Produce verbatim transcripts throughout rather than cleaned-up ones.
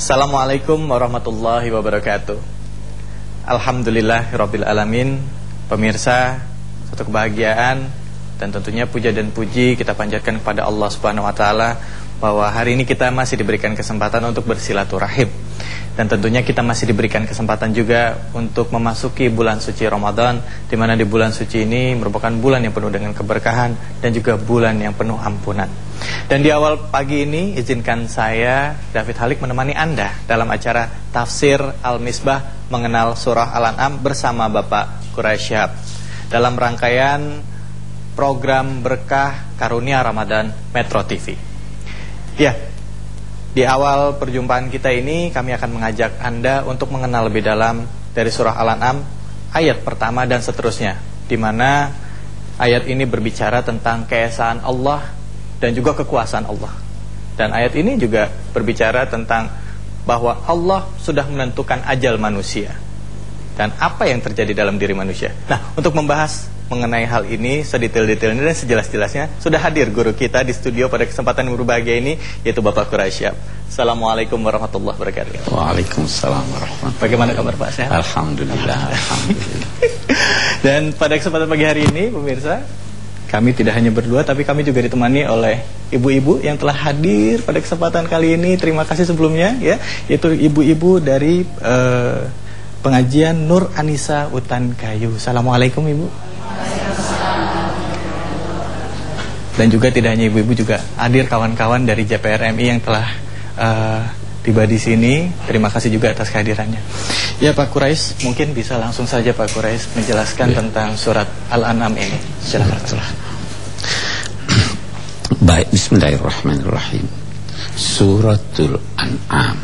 Assalamualaikum warahmatullahi wabarakatuh. Alhamdulillahirabbil alamin. Pemirsa, satu kebahagiaan dan tentunya puja dan puji kita panjatkan kepada Allah Subhanahu wa taala bahwa hari ini kita masih diberikan kesempatan untuk bersilaturahim. Dan tentunya kita masih diberikan kesempatan juga untuk memasuki bulan suci Ramadan, di mana di bulan suci ini merupakan bulan yang penuh dengan keberkahan dan juga bulan yang penuh ampunan. Dan di awal pagi ini izinkan saya David Halik menemani Anda dalam acara Tafsir Al-Misbah mengenal surah Al-An'am bersama Bapak Quraisy Shihab dalam rangkaian program Berkah Karunia Ramadan Metro T V. Ya, di awal perjumpaan kita ini kami akan mengajak Anda untuk mengenal lebih dalam dari surah Al-An'am ayat pertama dan seterusnya, di mana ayat ini berbicara tentang keesaan Allah dan juga kekuasaan Allah. Dan ayat ini juga berbicara tentang bahwa Allah sudah menentukan ajal manusia dan apa yang terjadi dalam diri manusia. Nah, untuk membahas mengenai hal ini sedetail-detailnya dan sejelas-jelasnya sudah hadir guru kita di studio pada kesempatan yang berbahagia ini, yaitu Bapak Quraisy Shihab. Assalamualaikum warahmatullahi wabarakatuh. Waalaikumsalam warahmatullahi wabarakatuh. Bagaimana kabar Pak? Sehat? Alhamdulillah, alhamdulillah. Dan pada kesempatan pagi hari ini, pemirsa, kami tidak hanya berdua, tapi kami juga ditemani oleh ibu-ibu yang telah hadir pada kesempatan kali ini. Terima kasih sebelumnya, ya, yaitu ibu-ibu dari uh, pengajian Nur Anisa Utan Kayu. Assalamualaikum Ibu. Dan juga tidak hanya ibu-ibu, juga hadir kawan-kawan dari J P R M I yang telah uh, tiba di sini. Terima kasih juga atas kehadirannya. Ya Pak Quraisy, mungkin bisa langsung saja Pak Quraisy menjelaskan ya tentang surat Al-An'am ini. Silakan. Baik, bismillahirrahmanirrahim. Suratul An'am.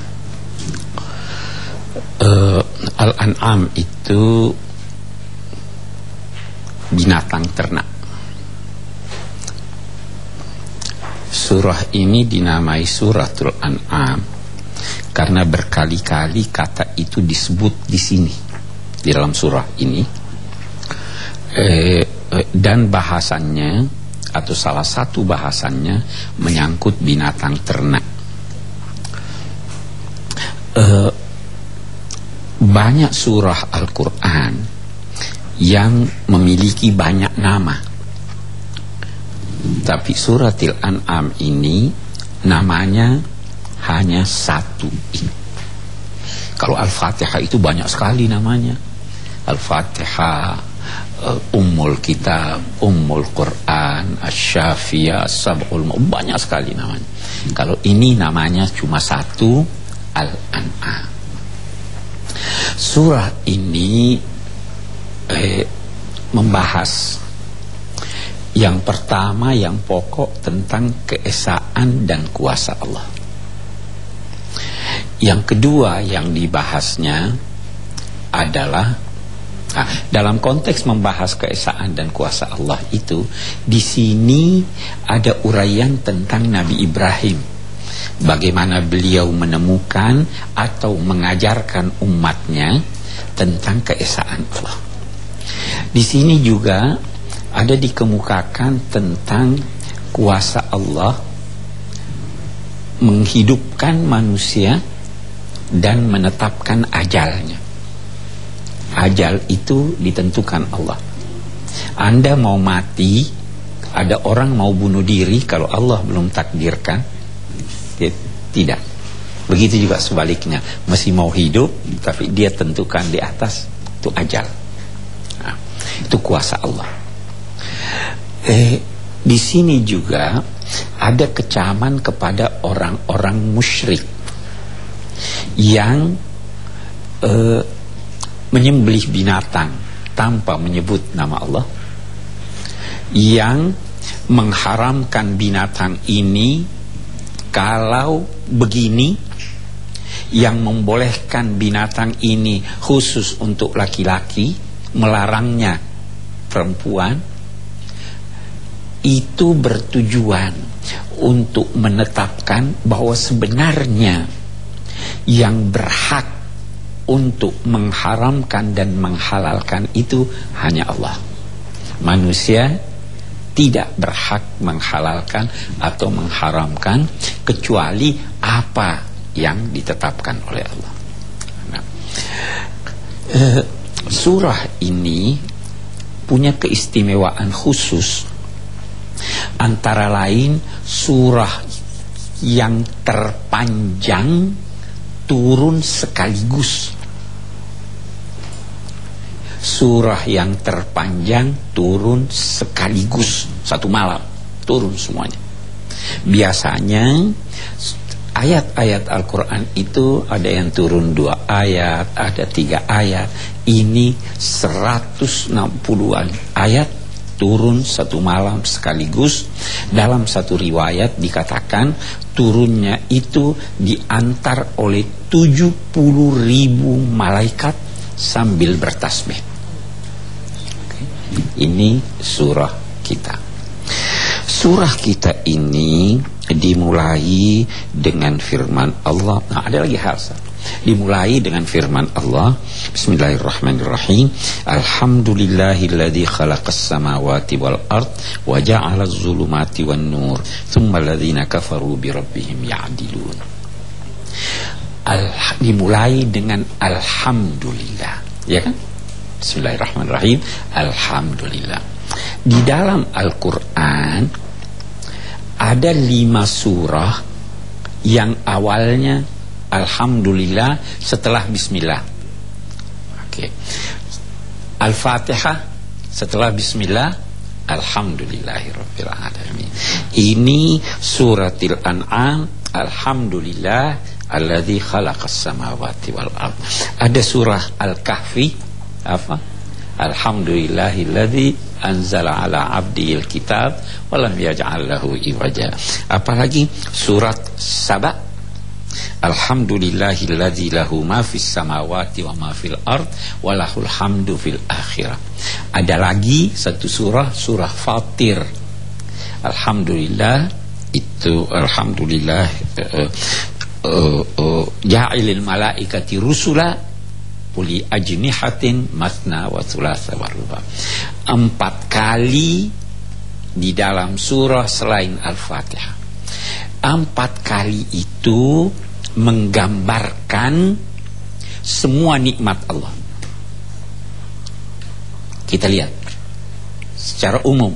uh, Al-An'am itu binatang ternak. Surah ini dinamai Suratul An'am karena berkali-kali kata itu disebut di sini, di dalam surah ini. Eh, dan bahasannya atau salah satu bahasannya menyangkut binatang ternak. Eh, banyak surah Al-Quran yang memiliki banyak nama, tapi suratil An'am ini namanya hanya satu. Kalau Al-Fatihah itu banyak sekali namanya. Al-Fatihah, uh, Ummul Kitab, Ummul Quran, Asy-Syafiyah, Sab'ul Mu, banyak sekali namanya. Kalau ini namanya cuma satu, Al-An'am. Surah ini eh, membahas yang pertama, yang pokok, tentang keesaan dan kuasa Allah. Yang kedua yang dibahasnya adalah, nah, dalam konteks membahas keesaan dan kuasa Allah itu, di sini ada uraian tentang Nabi Ibrahim, bagaimana beliau menemukan atau mengajarkan umatnya tentang keesaan Allah. Di sini juga ada dikemukakan tentang kuasa Allah menghidupkan manusia dan menetapkan ajalnya. Ajal itu ditentukan Allah. Anda mau mati, ada orang mau bunuh diri, kalau Allah belum takdirkan, tidak. Begitu juga sebaliknya, masih mau hidup tapi dia tentukan di atas, itu ajal. Nah, itu kuasa Allah. Eh, di sini juga ada kecaman kepada orang-orang musyrik yang eh, menyembelih binatang tanpa menyebut nama Allah, yang mengharamkan binatang ini kalau begini, yang membolehkan binatang ini khusus untuk laki-laki, melarangnya perempuan. Itu bertujuan untuk menetapkan bahwa sebenarnya yang berhak untuk mengharamkan dan menghalalkan itu hanya Allah. Manusia tidak berhak menghalalkan atau mengharamkan kecuali apa yang ditetapkan oleh Allah. Nah, eh, surah ini punya keistimewaan khusus, antara lain surah yang terpanjang turun sekaligus. Surah yang terpanjang turun sekaligus, satu malam turun semuanya. Biasanya ayat-ayat Al-Quran itu ada yang turun dua ayat, ada tiga ayat. Ini seratus enam puluhan ayat turun satu malam sekaligus. Dalam satu riwayat dikatakan turunnya itu diantar oleh tujuh puluh ribu malaikat sambil bertasbih. Oke. Ini surah kita. Surah kita ini dimulai dengan firman Allah. Nah, ada lagi hal satu. Dimulai dengan firman Allah, Bismillahirrahmanirrahim. Alhamdulillahilladzi khalaqas samawati wal ard wa ja'ala az-zulumati wan nur, tsumma alladzina kafaru bi rabbihim ya'dilun. Al- dimulai dengan alhamdulillah, ya kan? Bismillahirrahmanirrahim. Alhamdulillah. Di dalam Al-Quran ada lima surah yang awalnya alhamdulillah setelah bismillah. Oke. Al-Fatihah setelah bismillah, alhamdulillahirabbil alamin. Ini suratil An'am, alhamdulillah alladzi khalaqas samawati wal ard. Ada surah Al-Kahfi, apa? Alhamdulillahilladzi anzala ala abdil kitab walam yaj'al lahu iwaja. Apalagi surat Saba, alhamdulillahilladzi lahu ma fis samawati wa ma fil ard wa lahul hamdu fil akhirah. Ada lagi satu surah, surah Fatir. Alhamdulillah itu alhamdulillah uh, uh, uh, ja'ilil malaikati rusula uli ajnihatin masna wa thulatha wa ruba. Empat kali di dalam surah selain Al-Fatihah. Empat kali itu menggambarkan semua nikmat Allah. Kita lihat secara umum.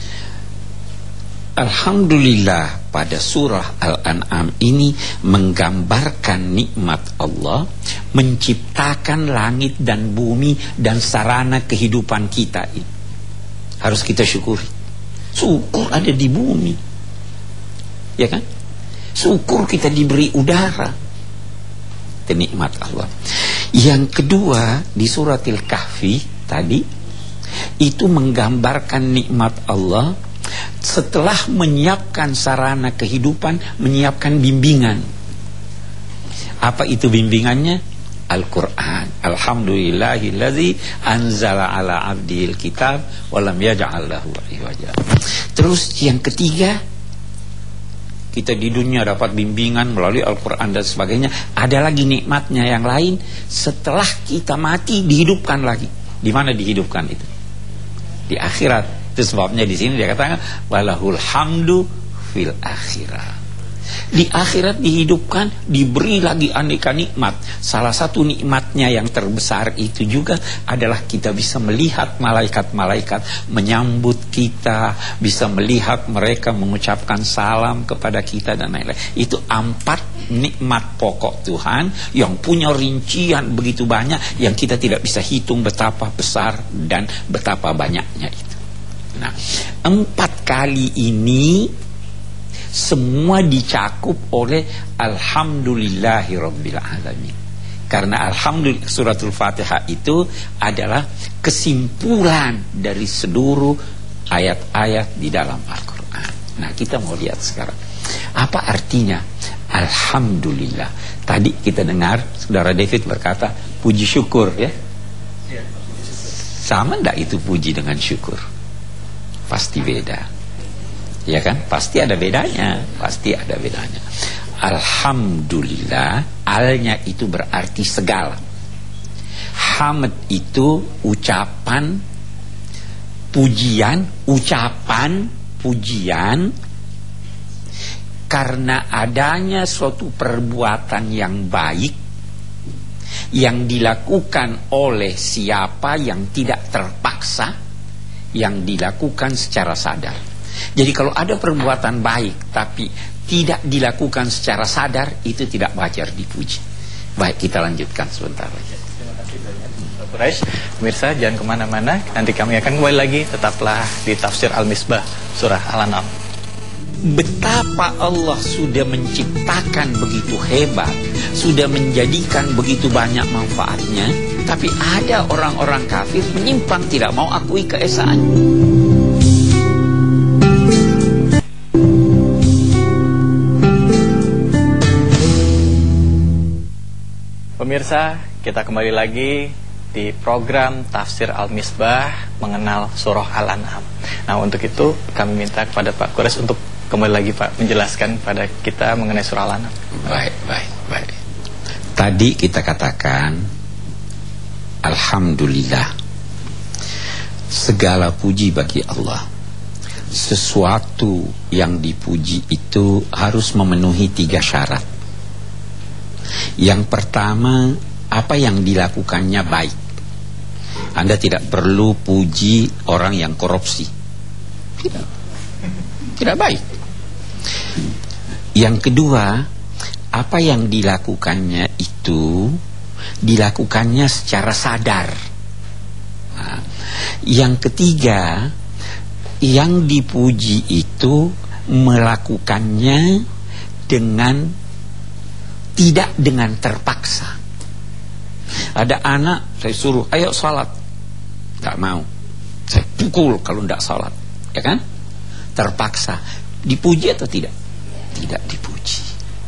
Alhamdulillah pada surah Al-An'am ini menggambarkan nikmat Allah menciptakan langit dan bumi dan sarana kehidupan kita ini. Harus kita syukuri. Syukur ada di bumi, ya kan? Syukur kita diberi udara. Itu nikmat Allah. Yang kedua di suratil Kahfi tadi itu menggambarkan nikmat Allah setelah menyiapkan sarana kehidupan, menyiapkan bimbingan. Apa itu bimbingannya? Al-Quran. Alhamdulillahilladzi anzala ala abdil kitab walam yaj'al lahu iwaja. Terus yang ketiga, kita di dunia dapat bimbingan melalui Al-Quran dan sebagainya. Ada lagi nikmatnya yang lain, setelah kita mati dihidupkan lagi. Di mana dihidupkan itu? Di akhirat. Itu sebabnya di sini dia katakan walahul hamdu fil akhirah. Di akhirat dihidupkan, diberi lagi aneka nikmat. Salah satu nikmatnya yang terbesar itu juga adalah kita bisa melihat malaikat-malaikat menyambut kita, bisa melihat mereka mengucapkan salam kepada kita dan lain-lain. Itu empat nikmat pokok Tuhan yang punya rincian begitu banyak yang kita tidak bisa hitung betapa besar dan betapa banyaknya itu. Nah, empat kali ini semua dicakup oleh alhamdulillahirabbil alamin. Karena alhamdulillah suratul Fatihah itu adalah kesimpulan dari seluruh ayat-ayat di dalam Al-Quran. Nah, kita mau lihat sekarang apa artinya alhamdulillah. Tadi kita dengar saudara David berkata puji syukur, ya. Sama enggak itu puji dengan syukur? Pasti beda, ya kan? Pasti ada bedanya, pasti ada bedanya. Alhamdulillah, alnya itu berarti segala. Hamd itu ucapan pujian, ucapan pujian karena adanya suatu perbuatan yang baik yang dilakukan oleh siapa yang tidak terpaksa, yang dilakukan secara sadar. Jadi kalau ada perbuatan baik tapi tidak dilakukan secara sadar, itu tidak wajar dipuji. Baik, kita lanjutkan sebentar lagi. Terima kasih banyak Pak Quraisy. Pemirsa jangan kemana-mana, nanti kami akan kembali lagi. Tetaplah di Tafsir Al-Misbah Surah Al-An'am. Betapa Allah sudah menciptakan begitu hebat, sudah menjadikan begitu banyak manfaatnya, tapi ada orang-orang kafir menyimpang, tidak mau akui keesaannya. Pemirsa, kita kembali lagi di program Tafsir Al-Misbah mengenal Surah Al-An'am. Nah, untuk itu kami minta kepada Pak Quraisy untuk kembali lagi Pak menjelaskan pada kita mengenai Surah Al-An'am. Baik, baik, baik. Tadi kita katakan alhamdulillah, segala puji bagi Allah. Sesuatu yang dipuji itu harus memenuhi tiga syarat. Yang pertama, apa yang dilakukannya baik. Anda tidak perlu puji orang yang korupsi. Tidak. Tidak baik. Yang kedua, apa yang dilakukannya itu dilakukannya secara sadar. Nah, yang ketiga, yang dipuji itu melakukannya dengan tidak dengan terpaksa. Ada anak, saya suruh, ayo salat, gak mau. Saya pukul kalau tidak salat, ya kan? Terpaksa. Dipuji atau tidak? Tidak dipuji.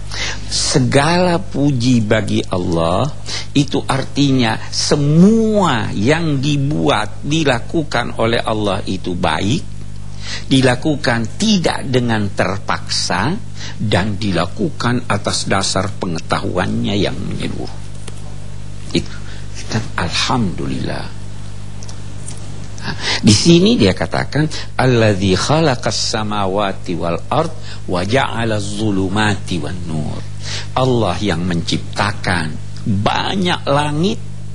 Segala puji bagi Allah itu artinya semua yang dibuat, dilakukan oleh Allah itu baik, dilakukan tidak dengan terpaksa, dan dilakukan atas dasar pengetahuannya yang menyeluruh. Itu dan alhamdulillah. Nah, di sini dia katakan alladzi khalaqas samawati wal ard wa ja'alaz zulumati wan nur. Allah yang menciptakan banyak langit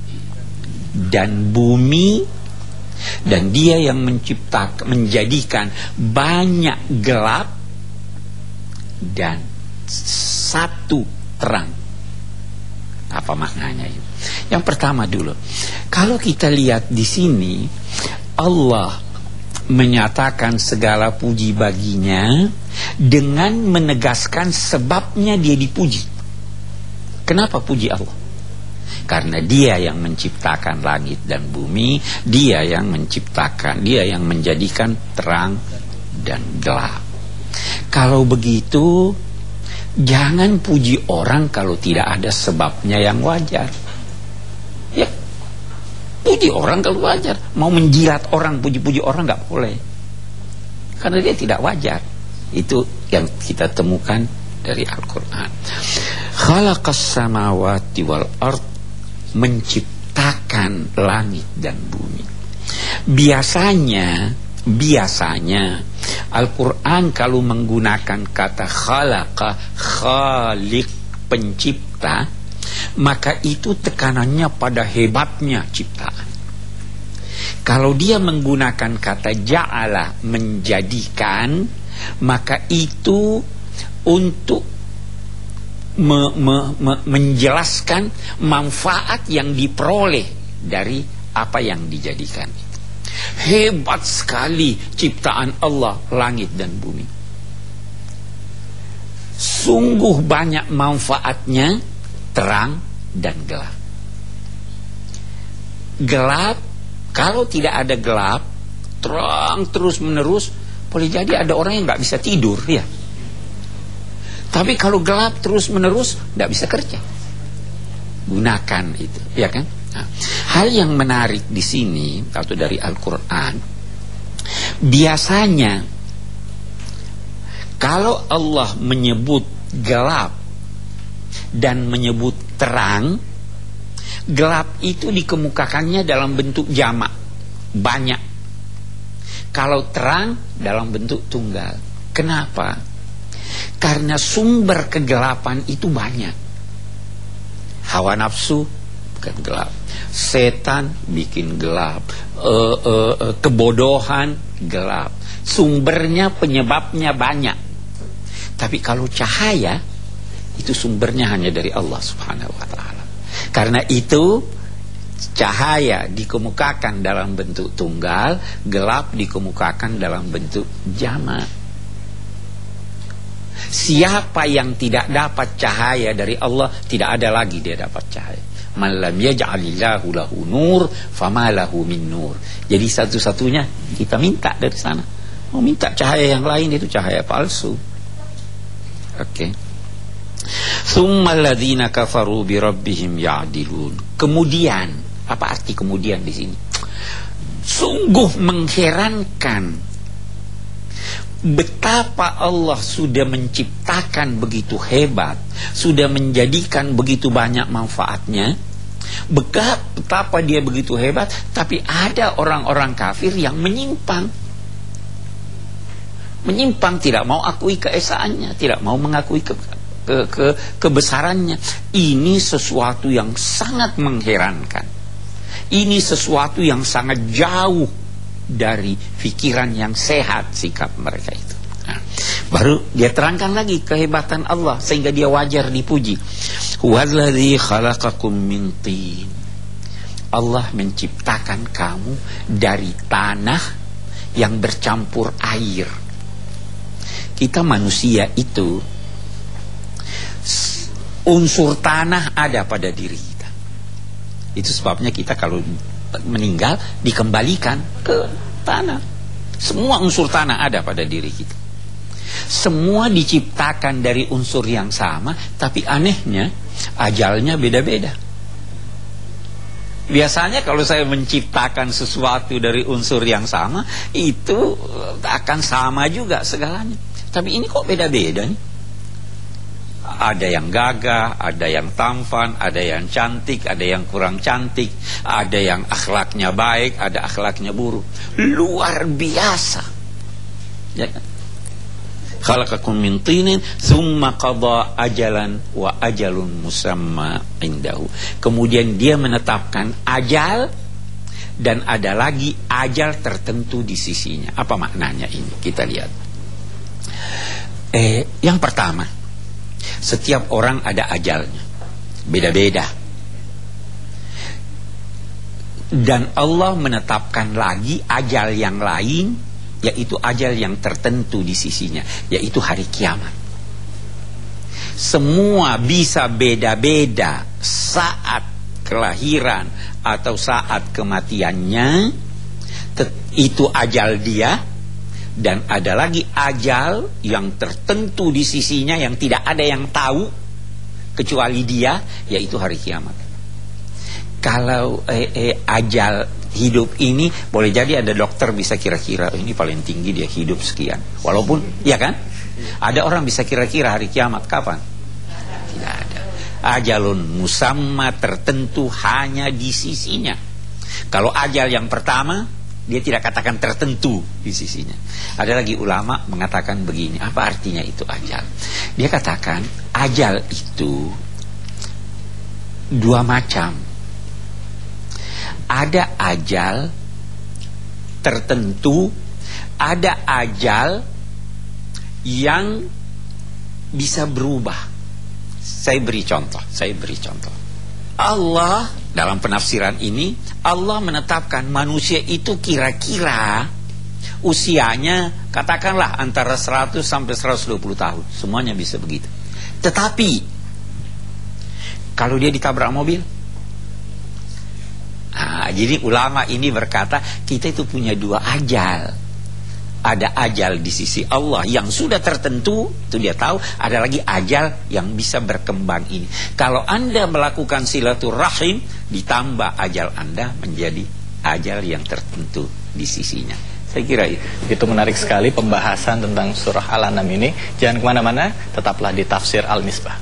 dan bumi, dan dia yang menciptakan, menjadikan banyak gelap dan satu terang. Apa maknanya itu? Yang pertama dulu, kalau kita lihat di sini, Allah menyatakan segala puji baginya dengan menegaskan sebabnya dia dipuji. Kenapa puji Allah? Karena dia yang menciptakan langit dan bumi, dia yang menciptakan, dia yang menjadikan terang dan gelap. Kalau begitu, jangan puji orang kalau tidak ada sebabnya yang wajar. Ya, puji orang kalau wajar. Mau menjilat orang, puji-puji orang nggak boleh, karena dia tidak wajar. Itu yang kita temukan dari Al-Quran. Khalaqas samawati wal ard, menciptakan langit dan bumi. Biasanya, biasanya Al-Quran kalau menggunakan kata khalaqa, khaliq, pencipta, maka itu tekanannya pada hebatnya ciptaan. Kalau dia menggunakan kata ja'ala, menjadikan, maka itu untuk me, me, me, menjelaskan manfaat yang diperoleh dari apa yang dijadikan. Hebat sekali ciptaan Allah, langit dan bumi. Sungguh banyak manfaatnya, terang dan gelap. Gelap, kalau tidak ada gelap, terang terus menerus, boleh jadi ada orang yang nggak bisa tidur, ya. Tapi kalau gelap terus menerus, nggak bisa kerja. Gunakan itu, ya kan? Nah, hal yang menarik di sini atau dari Al-Quran, biasanya kalau Allah menyebut gelap dan menyebut terang, gelap itu dikemukakannya dalam bentuk jamak, banyak. Kalau terang dalam bentuk tunggal. Kenapa? Karena sumber kegelapan itu banyak. Hawa nafsu bikin gelap, setan bikin gelap, uh, uh, uh, kebodohan gelap. Sumbernya, penyebabnya banyak. Tapi kalau cahaya, itu sumbernya hanya dari Allah Subhanahu wa ta'ala. Karena itu cahaya dikemukakan dalam bentuk tunggal, gelap dikemukakan dalam bentuk jamak. Siapa yang tidak dapat cahaya dari Allah, tidak ada lagi dia dapat cahaya. Man lam yaj'alillahu lahu nur fama lahu min nur. Jadi satu-satunya kita minta dari sana. Mau minta cahaya yang lain itu cahaya palsu. Oke. Okay. Tsummal ladzina kafaru bi rabbihim ya'dilun. Kemudian, apa arti kemudian di sini? Sungguh mengherankan betapa Allah sudah menciptakan begitu hebat, sudah menjadikan begitu banyak manfaatnya. Betapa dia begitu hebat, tapi ada orang-orang kafir yang menyimpang. Menyimpang, tidak mau akui keesaannya, tidak mau mengakui ke, ke, ke, kebesarannya. Ini sesuatu yang sangat mengherankan. Ini sesuatu yang sangat jauh dari pikiran yang sehat sikap mereka itu. Nah, baru dia terangkan lagi kehebatan Allah sehingga dia wajar dipuji. Huwallazi khalaqakum min tin. Allah menciptakan kamu dari tanah yang bercampur air. Kita manusia itu unsur tanah ada pada diri kita. Itu sebabnya kita kalau meninggal dikembalikan ke tanah. Semua unsur tanah ada pada diri kita. Semua diciptakan dari unsur yang sama, tapi anehnya ajalnya beda-beda. Biasanya kalau saya menciptakan sesuatu dari unsur yang sama, itu akan sama juga segalanya. Tapi ini kok beda-beda nih? Ada yang gagah, ada yang tampan, ada yang cantik, ada yang kurang cantik, ada yang akhlaknya baik, ada akhlaknya buruk. Luar biasa. Ya kan? Khalaqakum min tinin tsumma qada ajalan wa ajalun musamma indahu. Kemudian dia menetapkan ajal dan ada lagi ajal tertentu di sisinya. Apa maknanya ini? Kita lihat. Eh, yang pertama, setiap orang ada ajalnya, beda-beda. Dan Allah menetapkan lagi ajal yang lain, yaitu ajal yang tertentu di sisinya, yaitu hari kiamat. Semua bisa beda-beda saat kelahiran atau saat kematiannya. Itu ajal dia. Dan ada lagi ajal yang tertentu di sisinya yang tidak ada yang tahu kecuali dia, yaitu hari kiamat. Kalau eh, eh, ajal hidup ini, boleh jadi ada dokter bisa kira-kira ini paling tinggi dia hidup sekian. Walaupun, ya kan? Ada orang bisa kira-kira hari kiamat kapan? Tidak ada. Ajalun musamma tertentu hanya di sisinya. Kalau ajal yang pertama, dia tidak katakan tertentu di sisinya. Ada lagi ulama mengatakan begini, apa artinya itu ajal? Dia katakan ajal itu dua macam. Ada ajal tertentu, ada ajal yang bisa berubah. Saya beri contoh, saya beri contoh. Allah dalam penafsiran ini, Allah menetapkan manusia itu kira-kira usianya katakanlah antara seratus sampai seratus dua puluh tahun. Semuanya bisa begitu. Tetapi kalau dia ditabrak mobil, nah, jadi ulama ini berkata kita itu punya dua ajal. Ada ajal di sisi Allah yang sudah tertentu, itu dia tahu. Ada lagi ajal yang bisa berkembang ini. Kalau Anda melakukan silaturahim, ditambah ajal Anda menjadi ajal yang tertentu di sisinya. Saya kira itu. Itu menarik sekali pembahasan tentang surah Al-An'am ini. Jangan kemana-mana, tetaplah di Tafsir Al-Misbah.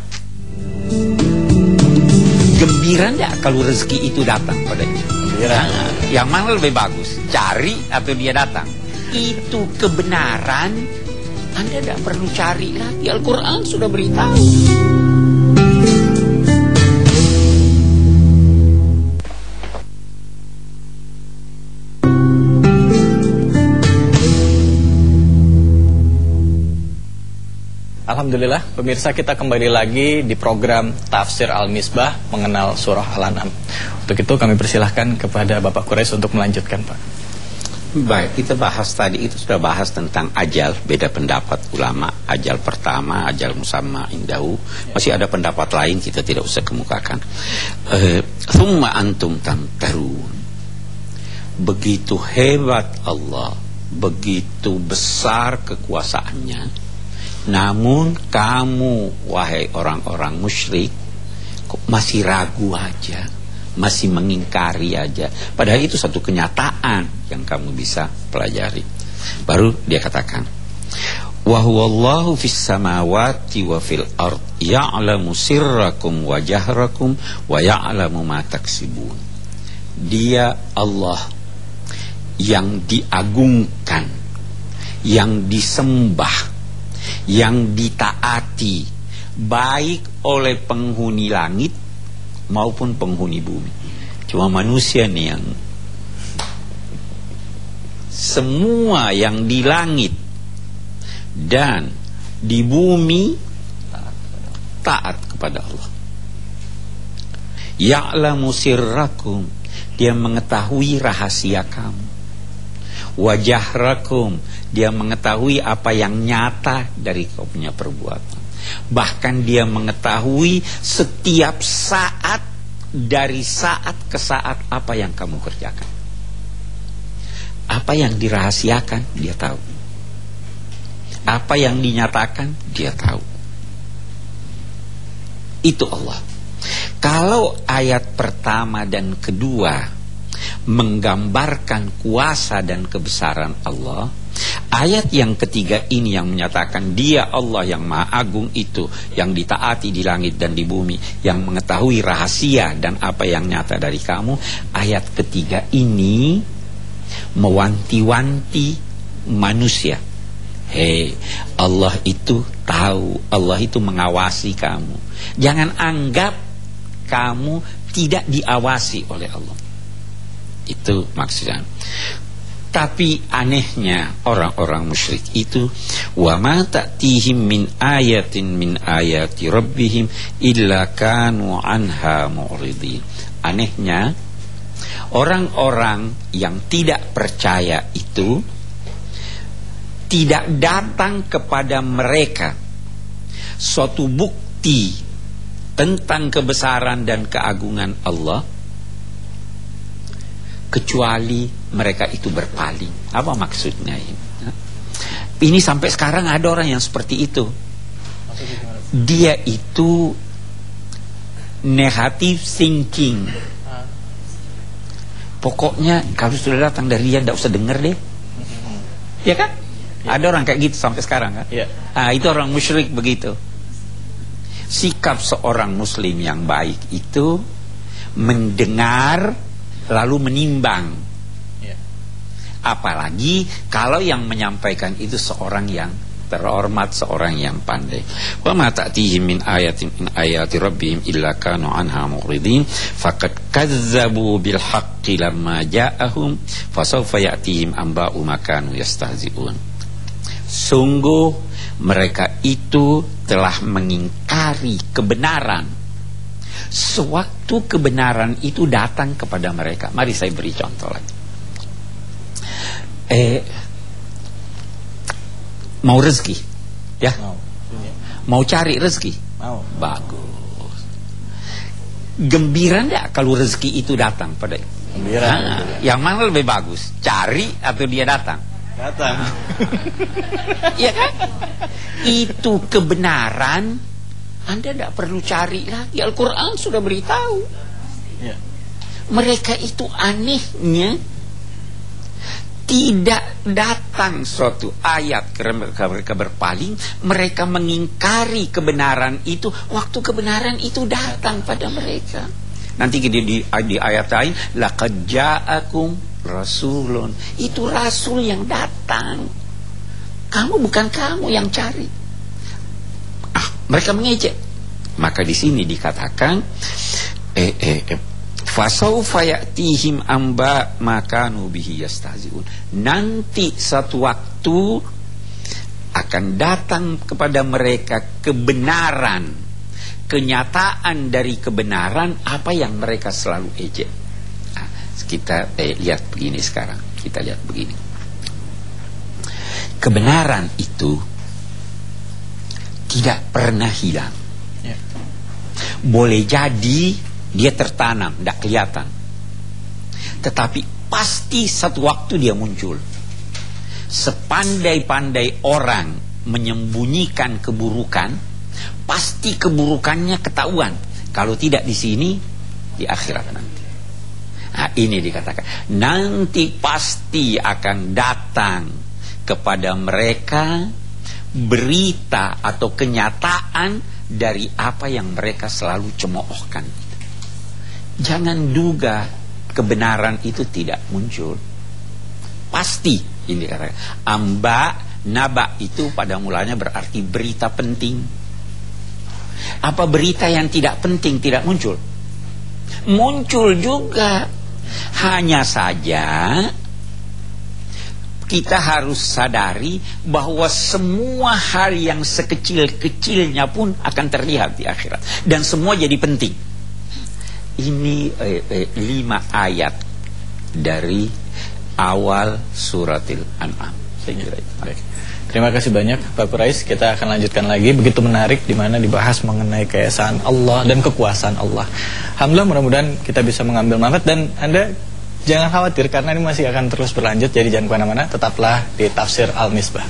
Gembira enggak kalau rezeki itu datang padanya? Gembira. Nah, yang mana lebih bagus? Cari atau dia datang? Itu kebenaran Anda tidak perlu cari lagi, Al-Quran sudah beritahu. Alhamdulillah, pemirsa, kita kembali lagi di program Tafsir Al-Misbah mengenal surah Al-An'am. Untuk itu kami persilahkan kepada Bapak Quraisy untuk melanjutkan, Pak. Baik, kita bahas tadi itu sudah bahas tentang ajal, beda pendapat ulama. Ajal pertama, ajal musamma indahu. Masih ada pendapat lain, kita tidak usah kemukakan. Thumma antum tamtarun. Begitu hebat Allah, begitu besar kekuasaannya. Namun kamu, wahai orang-orang musyrik, kok masih ragu aja, masih mengingkari aja. Padahal itu satu kenyataan yang kamu bisa pelajari. Baru dia katakan, wa huwallahu fis samawati wa fil ard ya'lamu sirrakum wa jahrakum wa ya'lamu ma taksibun. Dia Allah yang diagungkan, yang disembah, yang ditaati, baik oleh penghuni langit maupun penghuni bumi. Cuma manusia nih yang semua yang di langit dan di bumi taat kepada Allah. Ya'lamu sirrakum, dia mengetahui rahasia kamu. Wajahrakum, dia mengetahui apa yang nyata dari kau punya perbuatan. Bahkan dia mengetahui setiap saat, dari saat ke saat apa yang kamu kerjakan. Apa yang dirahasiakan dia tahu. Apa yang dinyatakan dia tahu. Itu Allah. Kalau ayat pertama dan kedua menggambarkan kuasa dan kebesaran Allah, ayat yang ketiga ini yang menyatakan dia Allah yang maha agung itu, yang ditaati di langit dan di bumi, yang mengetahui rahasia dan apa yang nyata dari kamu. Ayat ketiga ini mewanti-wanti manusia. Hei, Allah itu tahu, Allah itu mengawasi kamu. Jangan anggap kamu tidak diawasi oleh Allah. Itu maksudnya. Tapi anehnya orang-orang musyrik itu, wa ma ta'tihim min ayatin min ayati rabbihim illa kanu anha mu'ridin. Anehnya orang-orang yang tidak percaya itu tidak datang kepada mereka suatu bukti tentang kebesaran dan keagungan Allah, kecuali mereka itu berpaling. Apa maksudnya ini? Ini sampai sekarang ada orang yang seperti itu. Dia itu negative thinking. Pokoknya kalau sudah datang dari dia, tidak usah dengar deh. Ya kan? Ya. Ada orang kayak gitu sampai sekarang kan? Ya. Nah, itu orang musyrik begitu. Sikap seorang muslim yang baik itu mendengar lalu menimbang. Ya. Apalagi kalau yang menyampaikan itu seorang yang terhormat, seorang yang pandai. Wa ma ta'tihim min ayatin min ayati rabbihim illa kanu anha mu'ridin faqad kazzabu bil haqqi lamma ja'ahum fasawfa ya'tihim anba'u ma kanu yastahzi'un. Sungguh mereka itu telah mengingkari kebenaran sewaktu kebenaran itu datang kepada mereka. Mari saya beri contoh lagi. Eh, mau rezeki, ya? Mau. Mau cari rezeki? Mau. Bagus. Gembira enggak kalau rezeki itu datang pada? Gembira. Nah, yang mana lebih bagus? Cari atau dia datang? Datang. Iya kan? Itu kebenaran. Anda tidak perlu cari lagi, Al-Quran sudah beritahu. Ya. Mereka itu anehnya tidak datang suatu ayat mereka, mereka berpaling, mereka mengingkari kebenaran itu waktu kebenaran itu datang pada mereka. Nanti di, di, di ayat lain, laqad ja'akum rasulun, itu rasul yang datang Kamu bukan kamu yang cari. Ah, mereka mengejek. Maka di sini dikatakan eh eh, eh fasaufa ya'tihim amba makanu bihi yastahzi'un. Nanti satu waktu akan datang kepada mereka kebenaran, kenyataan dari kebenaran apa yang mereka selalu ejek. Nah, kita eh, lihat begini sekarang. Kita lihat begini. Kebenaran itu tidak pernah hilang. Ya. Boleh jadi dia tertanam, tidak kelihatan, tetapi pasti satu waktu dia muncul. Sepandai-pandai orang menyembunyikan keburukan, pasti keburukannya ketahuan. Kalau tidak di sini, di akhirat nanti. Nah, ini dikatakan nanti pasti akan datang kepada mereka berita atau kenyataan dari apa yang mereka selalu cemoohkan. Jangan duga kebenaran itu tidak muncul. Pasti ini dikatakan. Amba, naba itu pada mulanya berarti berita penting. Apa berita yang tidak penting tidak muncul? Muncul juga. Hanya saja kita harus sadari bahwa semua hal yang sekecil-kecilnya pun akan terlihat di akhirat. Dan semua jadi penting. Ini eh, eh, lima ayat dari awal suratil An'am. Saya kira itu. Baik. Terima kasih banyak Pak Quraish. Kita akan lanjutkan lagi. Begitu menarik di mana dibahas mengenai keesaan Allah dan kekuasaan Allah. Alhamdulillah, mudah-mudahan kita bisa mengambil manfaat. Dan Anda jangan khawatir karena ini masih akan terus berlanjut. Jadi jangan kemana-mana, tetaplah di Tafsir Al-Misbah.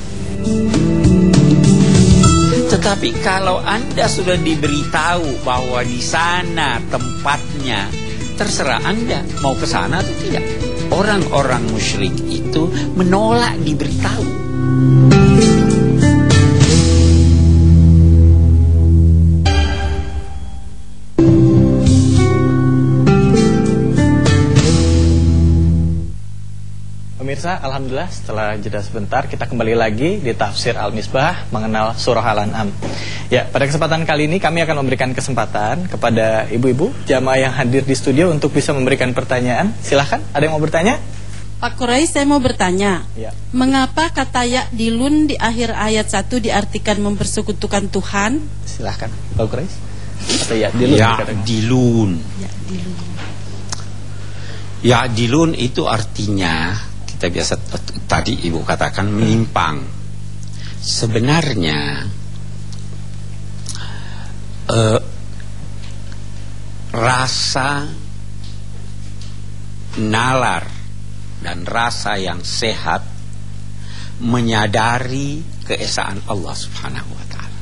Tetapi kalau Anda sudah diberitahu bahwa di sana tempatnya, terserah Anda mau ke sana atau tidak. Orang-orang musyrik itu menolak diberitahu. Pemirsa, alhamdulillah setelah jeda sebentar kita kembali lagi di Tafsir Al-Misbah mengenal surah Al-An'am. Ya, pada kesempatan kali ini kami akan memberikan kesempatan kepada ibu-ibu jamaah yang hadir di studio untuk bisa memberikan pertanyaan. Silahkan, ada yang mau bertanya? Pak Quraish, saya mau bertanya. Ya. Mengapa kata ya'dilun di akhir ayat satu diartikan mempersekutukan Tuhan? Silahkan, Pak Quraish. Atau ya'dilun? Ya'dilun. Ya'dilun. Ya'dilun itu artinya, kita biasa tadi ibu katakan menyimpang. Sebenarnya eh, rasa nalar dan rasa yang sehat menyadari keesaan Allah Subhanahu wa taala.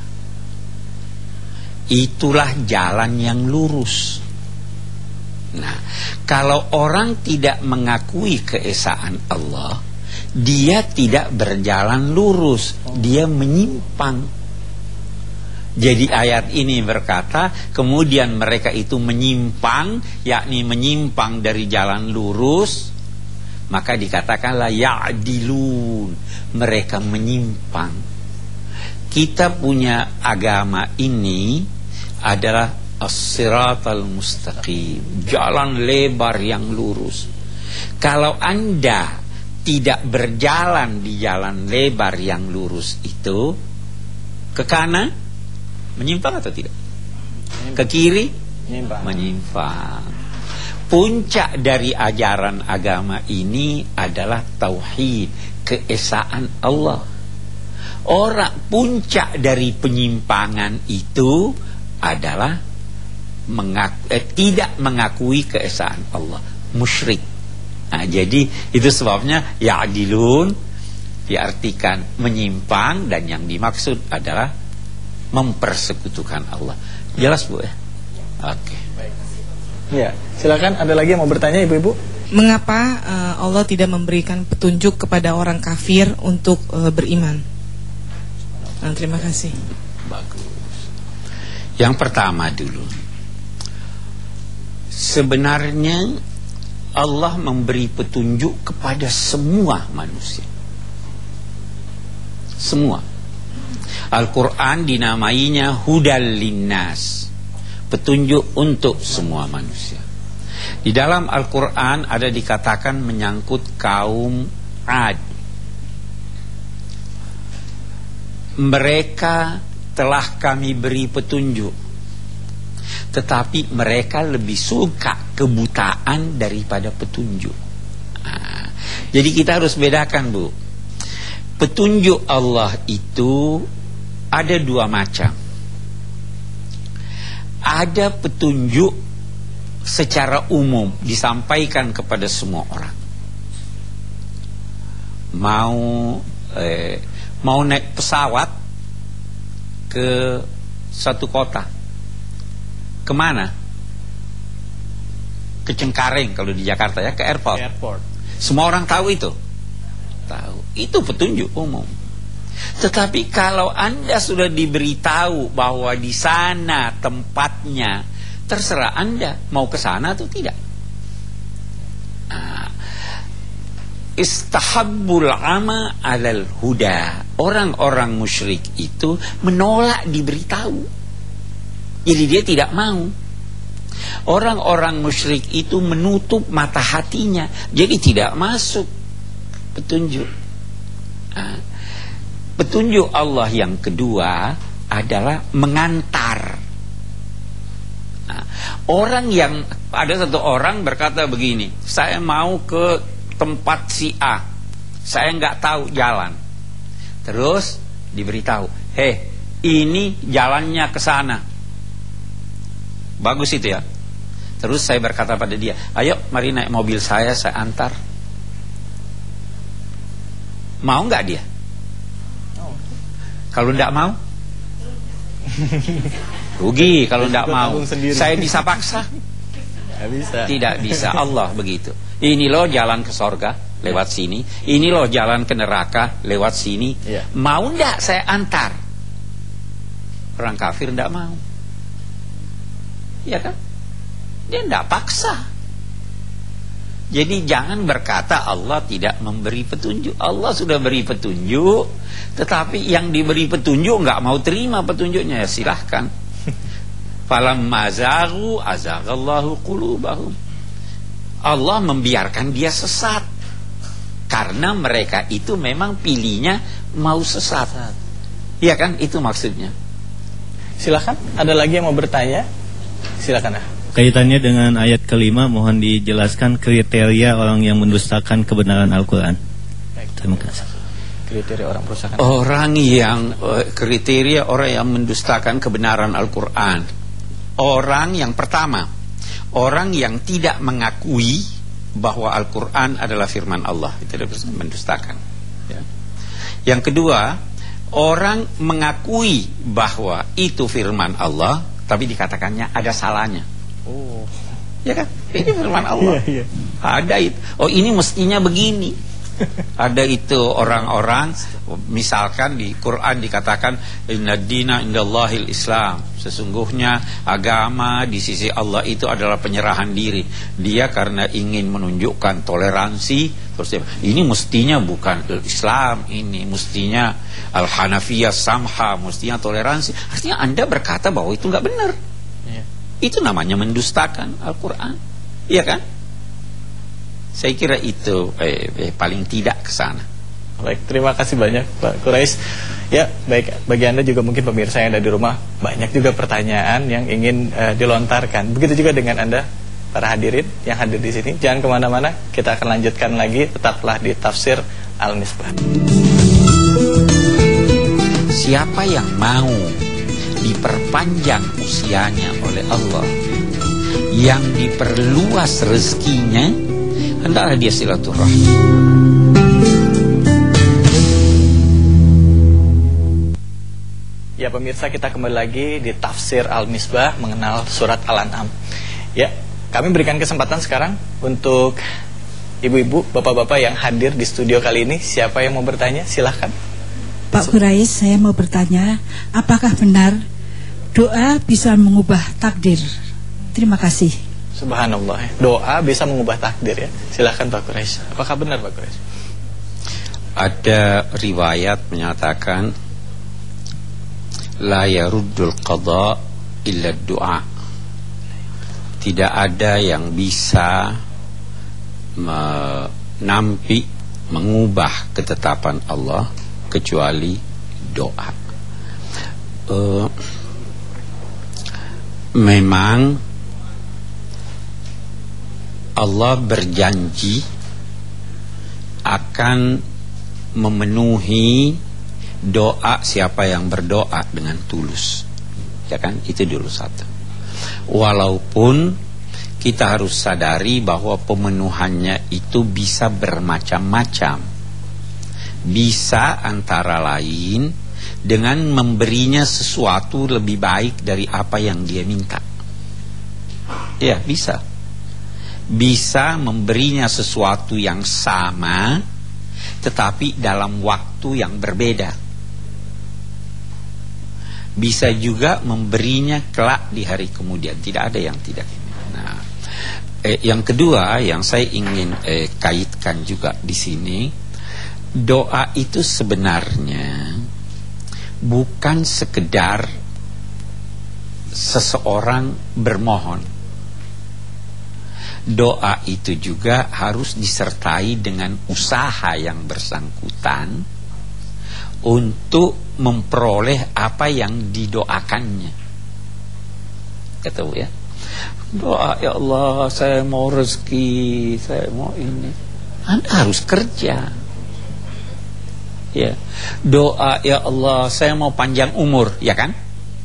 Itulah jalan yang lurus. Nah, kalau orang tidak mengakui keesaan Allah, dia tidak berjalan lurus, dia menyimpang. Jadi ayat ini berkata, kemudian mereka itu menyimpang, yakni menyimpang dari jalan lurus, maka dikatakanlah ya'dilun, mereka menyimpang. Kita punya agama ini adalah as-siratal mustaqim, jalan lebar yang lurus. Kalau Anda tidak berjalan di jalan lebar yang lurus itu, ke kanan menyimpang atau tidak? Ke kiri Menyimpang. menyimpang. Puncak dari ajaran agama ini adalah tauhid, keesaan Allah. Orang puncak dari penyimpangan itu adalah mengaku, eh, tidak mengakui keesaan Allah, musyrik. Nah, jadi itu sebabnya ya'dilun diartikan menyimpang, dan yang dimaksud adalah mempersekutukan Allah. Jelas Bu ya? Oke. Baik. Ya, silakan, ada lagi yang mau bertanya ibu-ibu? Mengapa uh, Allah tidak memberikan petunjuk kepada orang kafir untuk uh, beriman? Nah, terima kasih. Bagus. Yang pertama dulu, sebenarnya Allah memberi petunjuk kepada semua manusia. semua. Al-Quran dinamainya hudal linnas, petunjuk untuk semua manusia. Di dalam Al-Quran ada dikatakan menyangkut kaum Ad. Mereka telah kami beri petunjuk, tetapi mereka lebih suka kebutaan daripada petunjuk. Nah, jadi kita harus bedakan, Bu. Petunjuk Allah itu ada dua macam. Ada petunjuk secara umum, disampaikan kepada semua orang. Mau eh, mau naik pesawat ke satu kota, kemana? Ke Cengkareng kalau di Jakarta ya, ke airport. Airport. Semua orang tahu itu. Tahu. Itu petunjuk umum. Tetapi kalau Anda sudah diberitahu bahwa di sana tempatnya, terserah Anda mau ke sana atau tidak. Nah, istahabbul ama alal huda. Orang-orang musyrik itu menolak diberitahu. Jadi dia tidak mau. Orang-orang musyrik itu menutup mata hatinya, jadi tidak masuk petunjuk. Nah, petunjuk Allah yang kedua adalah mengantar. Nah, orang yang ada satu orang berkata begini, saya mau ke tempat si A, saya nggak tahu jalan. Terus diberitahu, heh, ini jalannya ke sana. Bagus itu ya. Terus saya berkata pada dia, ayo mari naik mobil saya, saya antar. Mau nggak dia? Kalau tidak mau, rugi. Kalau tidak mau, saya bisa paksa? Nggak bisa. Tidak bisa. Allah begitu. Ini loh jalan ke sorga, lewat sini. Ini loh jalan ke neraka, lewat sini. Ya. Mau tidak saya antar? Orang kafir tidak mau. Iya kan? Dia tidak paksa. Jadi jangan berkata Allah tidak memberi petunjuk. Allah sudah beri petunjuk, tetapi yang diberi petunjuk nggak mau terima petunjuknya, ya silahkan. Falamma zaghu azaghallahu qulubahum. Allah membiarkan dia sesat karena mereka itu memang pilihnya mau sesat. Iya kan? Itu maksudnya. Silahkan. Ada lagi yang mau bertanya? Silahkan. Ah. Kaitannya dengan ayat kelima, mohon dijelaskan kriteria orang yang mendustakan kebenaran Al-Quran. Terima kasih. Kriteria orang perusahaan. Orang yang uh, kriteria orang yang mendustakan kebenaran Al-Quran. Orang yang pertama, orang yang tidak mengakui bahwa Al-Quran adalah firman Allah, itu mendustakan. Ya. Yang kedua, orang mengakui bahwa itu firman Allah, tapi dikatakannya ada salahnya. Oh, ya kan? Ini firman Allah. Iya, iya. Ada itu. Oh, ini mestinya begini. Ada itu orang-orang, misalkan di Quran dikatakan inna dina indallahil Islam. Sesungguhnya agama di sisi Allah itu adalah penyerahan diri. Dia karena ingin menunjukkan toleransi, terus dia, ini mestinya bukan Islam, ini mestinya Al-Hanafiyah Samha, mestinya toleransi. Artinya Anda berkata bahwa itu nggak benar. iya. Itu namanya mendustakan Al-Quran. Iya kan? Saya kira itu eh, eh, paling tidak ke sana. Baik, terima kasih banyak Pak Quraisy. Ya, baik, bagi Anda juga mungkin pemirsa yang ada di rumah, banyak juga pertanyaan yang ingin uh, dilontarkan. Begitu juga dengan Anda para hadirin yang hadir di sini. Jangan kemana-mana, kita akan lanjutkan lagi. Tetaplah di Tafsir Al-Misbah. Siapa yang mau diperpanjang usianya oleh Allah, yang diperluas rezekinya, hendaklah dia silaturahmi. Ya pemirsa, kita kembali lagi di Tafsir Al-Misbah mengenal surat Al-An'am. Ya, kami berikan kesempatan sekarang untuk ibu-ibu, bapak-bapak yang hadir di studio kali ini. Siapa yang mau bertanya? Silahkan. Pak Quraisy, saya mau bertanya, apakah benar doa bisa mengubah takdir? Terima kasih. Subhanallah, doa bisa mengubah takdir ya. Silahkan Pak Quraisy. Apakah benar Pak Quraisy? Ada riwayat menyatakan la yaruddul qada illa du'a. Tidak ada yang bisa menampi, mengubah ketetapan Allah kecuali doa. Uh, memang Allah berjanji akan memenuhi doa siapa yang berdoa dengan tulus, ya kan? Itu dulu satu. Walaupun kita harus sadari bahwa pemenuhannya itu bisa bermacam-macam. Bisa antara lain dengan memberinya sesuatu lebih baik dari apa yang dia minta. Ya, bisa. Bisa memberinya sesuatu yang sama tetapi dalam waktu yang berbeda. Bisa juga memberinya kelak di hari kemudian. Tidak ada yang tidak. Nah, eh, yang kedua yang saya ingin eh, kaitkan juga di sini, doa itu sebenarnya bukan sekedar seseorang bermohon. Doa itu juga harus disertai dengan usaha yang bersangkutan untuk memperoleh apa yang didoakannya. Kata ya, doa, ya Allah saya mau rezeki, saya mau ini. Anda harus kerja. Ya, doa, ya Allah saya mau panjang umur, ya kan?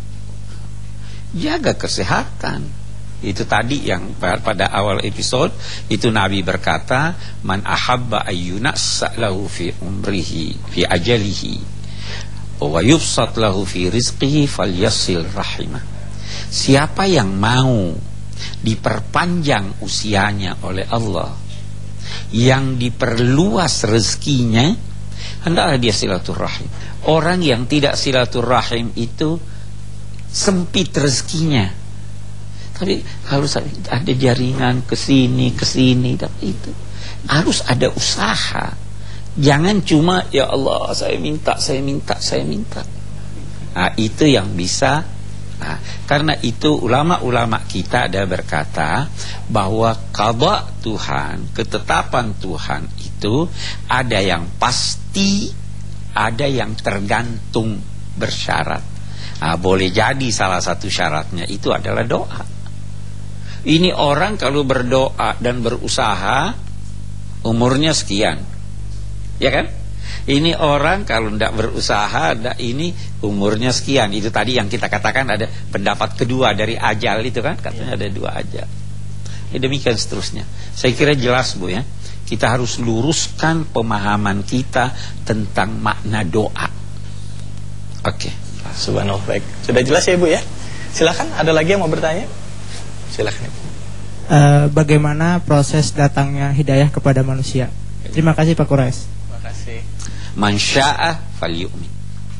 Jaga kesehatan. Itu tadi yang pada awal episode itu Nabi berkata, man ahabba ayyuna sa'lahu fi umrihi fi ajalihi wa yubsat lahu fi rizqihi falyasil rahimah. Siapa yang mau diperpanjang usianya oleh Allah, yang diperluas rezekinya, hendaklah dia silaturahim. Orang yang tidak silaturahim itu sempit rezekinya. Tapi harus ada jaringan ke sini, ke sini, dan itu harus ada usaha. Jangan cuma ya Allah saya minta, saya minta, saya minta. Nah, itu yang bisa. Nah, karena itu ulama-ulama kita ada berkata bahwa qada Tuhan, ketetapan Tuhan itu ada yang pasti, ada yang tergantung bersyarat. Nah, boleh jadi salah satu syaratnya itu adalah doa. Ini orang kalau berdoa dan berusaha umurnya sekian, ya kan? Ini orang kalau tidak berusaha, tidak ini umurnya sekian. Itu tadi yang kita katakan ada pendapat kedua dari ajal itu kan, katanya ada dua ajal. Ya, demikian seterusnya. Saya kira jelas Bu ya. Kita harus luruskan pemahaman kita tentang makna doa. Oke. Subhanallah, baik. Sudah jelas ya Bu ya? Silakan, ada lagi yang mau bertanya? Silakan. Uh, bagaimana proses datangnya hidayah kepada manusia? Terima kasih Pak Quraish. Terima kasih. Man syaa'a falyu'min.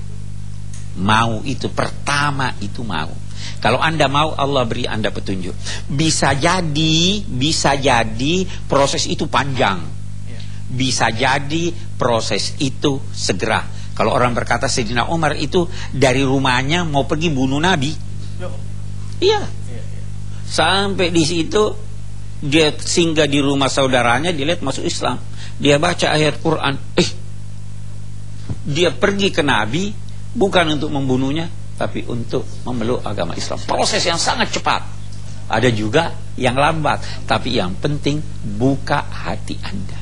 Mau itu pertama itu mau. Kalau Anda mau, Allah beri Anda petunjuk. Bisa jadi, bisa jadi proses itu panjang. Bisa jadi proses itu segera. Kalau orang berkata Sayyidina Umar itu dari rumahnya mau pergi bunuh Nabi. Iya. Sampai di situ dia singgah di rumah saudaranya, dia lihat masuk Islam. Dia baca ayat Quran. Eh, dia pergi ke Nabi bukan untuk membunuhnya, tapi untuk memeluk agama Islam. Proses yang sangat cepat. Ada juga yang lambat, tapi yang penting buka hati Anda.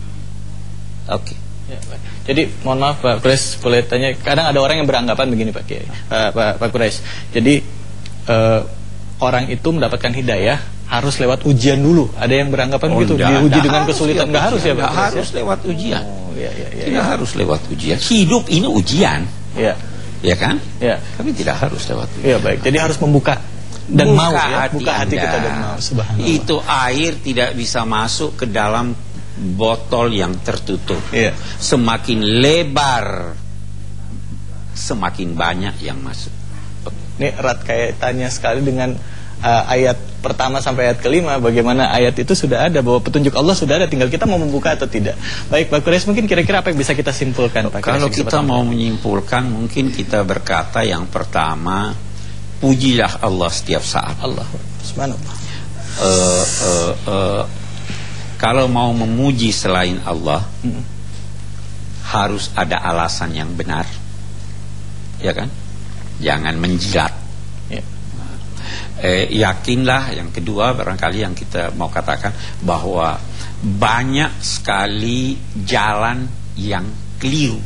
Oke. Okay. Ya, jadi mohon maaf Pak Quraish, boleh tanya. Kadang ada orang yang beranggapan begini Pak Kiai, Pak, Pak, Pak Quraish. Jadi uh, orang itu mendapatkan hidayah harus lewat ujian dulu. Ada yang beranggapan oh, begitu, enggak, diuji enggak dengan kesulitan. Enggak harus ya Pak Enggak Quraish, harus ya? lewat ujian. Oh, ya, ya, ya, tidak ya. harus lewat ujian. Hidup ini ujian. Ya. Ya kan? Ya. Tapi tidak harus lewat ujian. Ya, baik. Jadi harus membuka dan buka mau ya, hati buka hati Anda. kita dan mau. Subhanallah. Itu air tidak bisa masuk ke dalam botol yang tertutup. Iya. Semakin lebar, semakin banyak yang masuk. Ini erat kaitannya sekali dengan uh, ayat pertama sampai ayat kelima, bagaimana ayat itu sudah ada, bahwa petunjuk Allah sudah ada, tinggal kita mau membuka atau tidak. Baik Pak Quraisy, mungkin kira-kira apa yang bisa kita simpulkan Pak Kalau Quraisy? kita mau menyimpulkan, mungkin kita berkata yang pertama, pujilah Allah setiap saat. Allah subhanallah. uh, uh, uh, Kalau mau memuji selain Allah, hmm. harus ada alasan yang benar, ya kan? Jangan menjilat. Ya. Eh, yakinlah, yang kedua barangkali yang kita mau katakan, bahwa banyak sekali jalan yang keliru,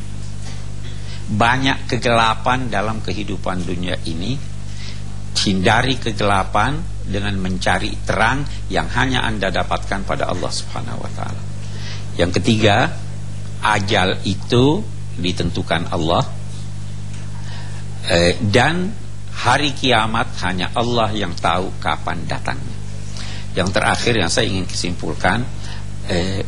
banyak kegelapan dalam kehidupan dunia ini. Hindari kegelapan dengan mencari terang yang hanya Anda dapatkan pada Allah Subhanahu wa taala. Yang ketiga, ajal itu ditentukan Allah, eh, dan hari kiamat hanya Allah yang tahu kapan datangnya. Yang terakhir yang saya ingin kesimpulkan, eh,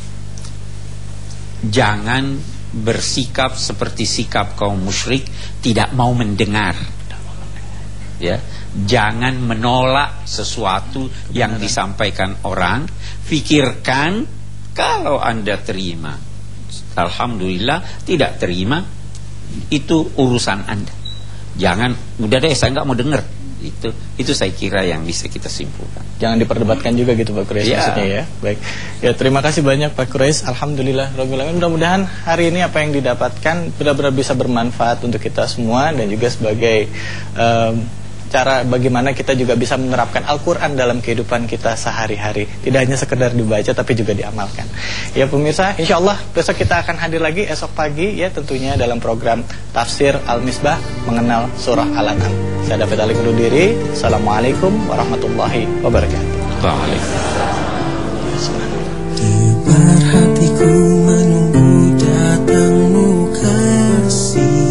jangan bersikap seperti sikap kaum musyrik, tidak mau mendengar. Ya, jangan menolak sesuatu yang disampaikan orang. Pikirkan, kalau Anda terima, alhamdulillah. Tidak terima, itu urusan Anda. Jangan, udah deh saya nggak mau dengar. Itu itu saya kira yang bisa kita simpulkan. Jangan diperdebatkan juga gitu Pak Quraisy, ya. Maksudnya ya. Baik. Ya, terima kasih banyak Pak Quraisy. Alhamdulillah rabbil alamin. Mudah-mudahan hari ini apa yang didapatkan benar-benar bisa bermanfaat untuk kita semua, dan juga sebagai um, cara bagaimana kita juga bisa menerapkan Al-Quran dalam kehidupan kita sehari-hari. Tidak hanya sekedar dibaca tapi juga diamalkan. Ya pemirsa, insya Allah besok kita akan hadir lagi esok pagi, ya tentunya dalam program Tafsir Al-Misbah Mengenal Surah Al-An'am. Saya David Ali undur diri. Assalamualaikum warahmatullahi wabarakatuh. Waalaikumsalam. Tebar hatiku menunggu datangmu kasih,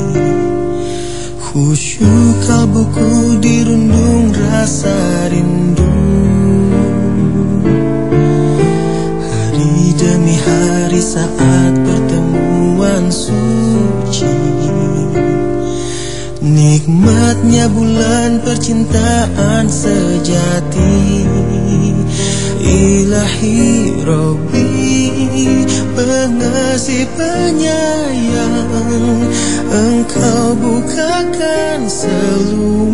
khusyuk kalbuku dirundung rasa rindu. Hari demi hari saat pertemuan suci, nikmatnya bulan percintaan sejati. Ilahi Rabbi, pengasih penyayang, Engkau bukakan seluruh